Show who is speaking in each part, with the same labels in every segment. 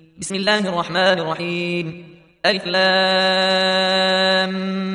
Speaker 1: بسم الله الرحمن الرحيم. ألف لام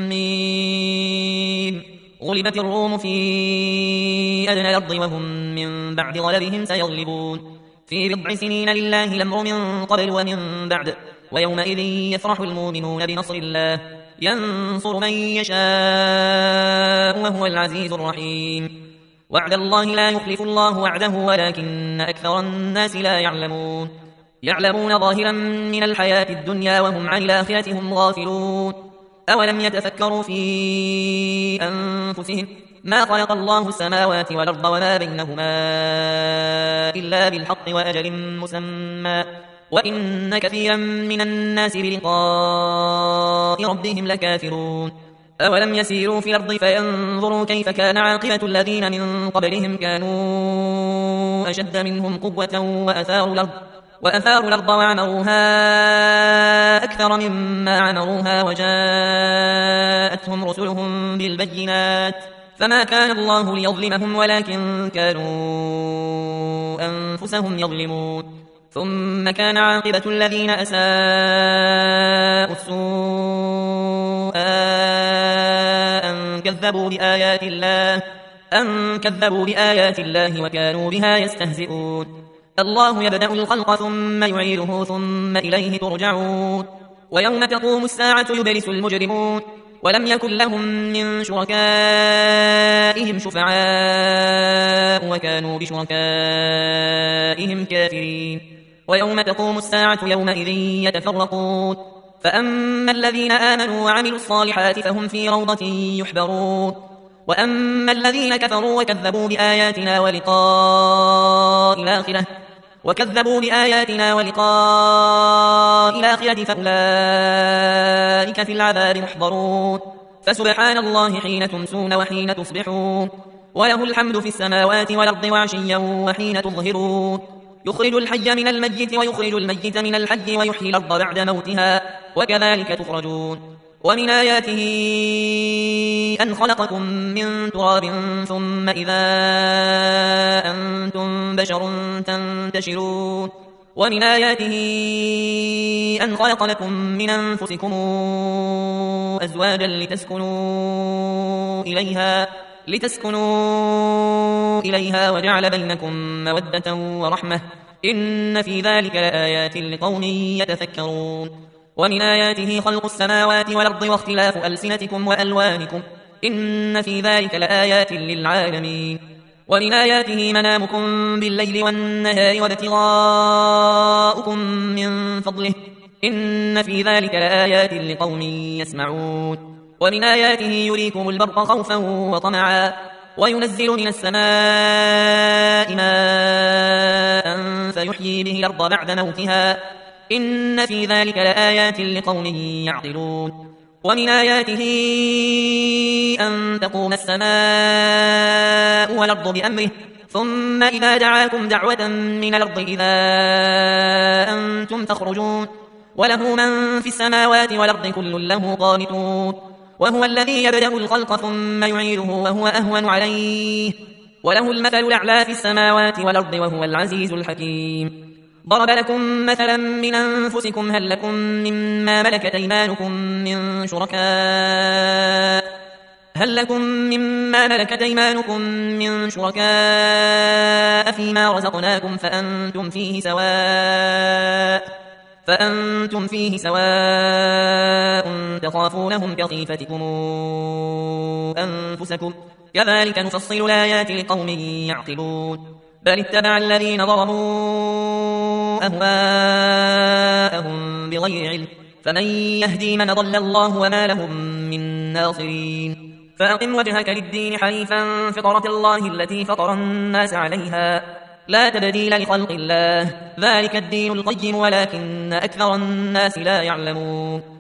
Speaker 1: ميم. غلبت الروم في أدنى الأرض وهم من بعد غلبهم سيغلبون في بضع سنين لله الأمر من قبل ومن بعد ويومئذ يفرح المؤمنون بنصر الله ينصر من يشاء وهو العزيز الرحيم. وعد الله لا يخلف الله وعده ولكن أكثر الناس لا يعلمون. يعلمون ظاهرا من الحياة الدنيا وهم عن الآخرة هم غافلون. أولم يتفكروا في أنفسهم ما خلق الله السماوات والأرض وما بينهما إلا بالحق وأجل مسمى وإن كثيرا من الناس بلقاء ربهم لكافرون. أولم يسيروا في الأرض فينظروا كيف كان عاقبة الذين من قبلهم كانوا أشد منهم قوة وأثاروا الأرض وعمروها أكثر مما عمروها وجاءتهم رسلهم بالبينات فما كان الله ليظلمهم ولكن كانوا أنفسهم يظلمون. ثم كان عاقبة الذين أساءوا السوء أن كذبوا بآيات الله وكانوا بها يستهزئون. الله يبدأ الخلق ثم يعيده ثم إليه ترجعون. ويوم تقوم الساعة يبلس المجرمون ولم يكن لهم من شركائهم شفعاء وكانوا بشركائهم كافرين. ويوم تقوم الساعة يومئذ يتفرقون فأما الذين آمنوا وعملوا الصالحات فهم في روضة يحبرون وأما الذين كفروا وكذبوا بآياتنا ولقاء الآخرة فأولئك في العذاب محضرون. فسبحان الله حين تمسون وحين تصبحون وله الحمد في السماوات والأرض وعشيا وحين تظهرون. يخرج الحي من الميت ويخرج الميت من الحي ويحيي الأرض بعد موتها وكذلك تخرجون. ومن آياته أن خلقكم من تراب ثم إذا أنتم بشر تنتشرون. ومن آياته أن خلق لكم من أنفسكم أزواجا لتسكنوا إليها وجعل بينكم مودة ورحمة إن في ذلك لآيات لقوم يتفكرون. ومن آياته خلق السماوات والأرض واختلاف ألسنتكم وألوانكم إن في ذلك لآيات للعالمين. ومن آياته منامكم بالليل والنهار وابتغاؤكم من فضله إن في ذلك لآيات لقوم يسمعون. ومن آياته يريكم البرق خوفا وطمعا وينزل من السماء ماء فيحيي به الأرض بعد موتها إن في ذلك لآيات لقوم يعقلون. ومن آياته أن تقوم السماء والأرض بأمره ثم إذا دعاكم دعوة من الأرض إذا أنتم تخرجون. وله من في السماوات والأرض كل له قانتون وهو الذي يبدأ الخلق ثم يعيده وهو أهون عليه وله المثل الأعلى في السماوات والأرض وهو العزيز الحكيم. ضرب لكم مثلا من أنفسكم هل لكم مما ملكت أيمانكم من شركاء فيما رزقناكم فأنتم فيه سواء تخافونهم كخيفتكم أنفسكم كذلك نفصل الآيات لقوم يعقلون. بل اتبع الذين ظلموا أهواءهم بغير علم فمن يهدي من ضل الله وما لهم من ناصرين. فأقم وجهك للدين حنيفا فطرة الله التي فطر الناس عليها لا تبديل لخلق الله ذلك الدين القيم ولكن أكثر الناس لا يعلمون.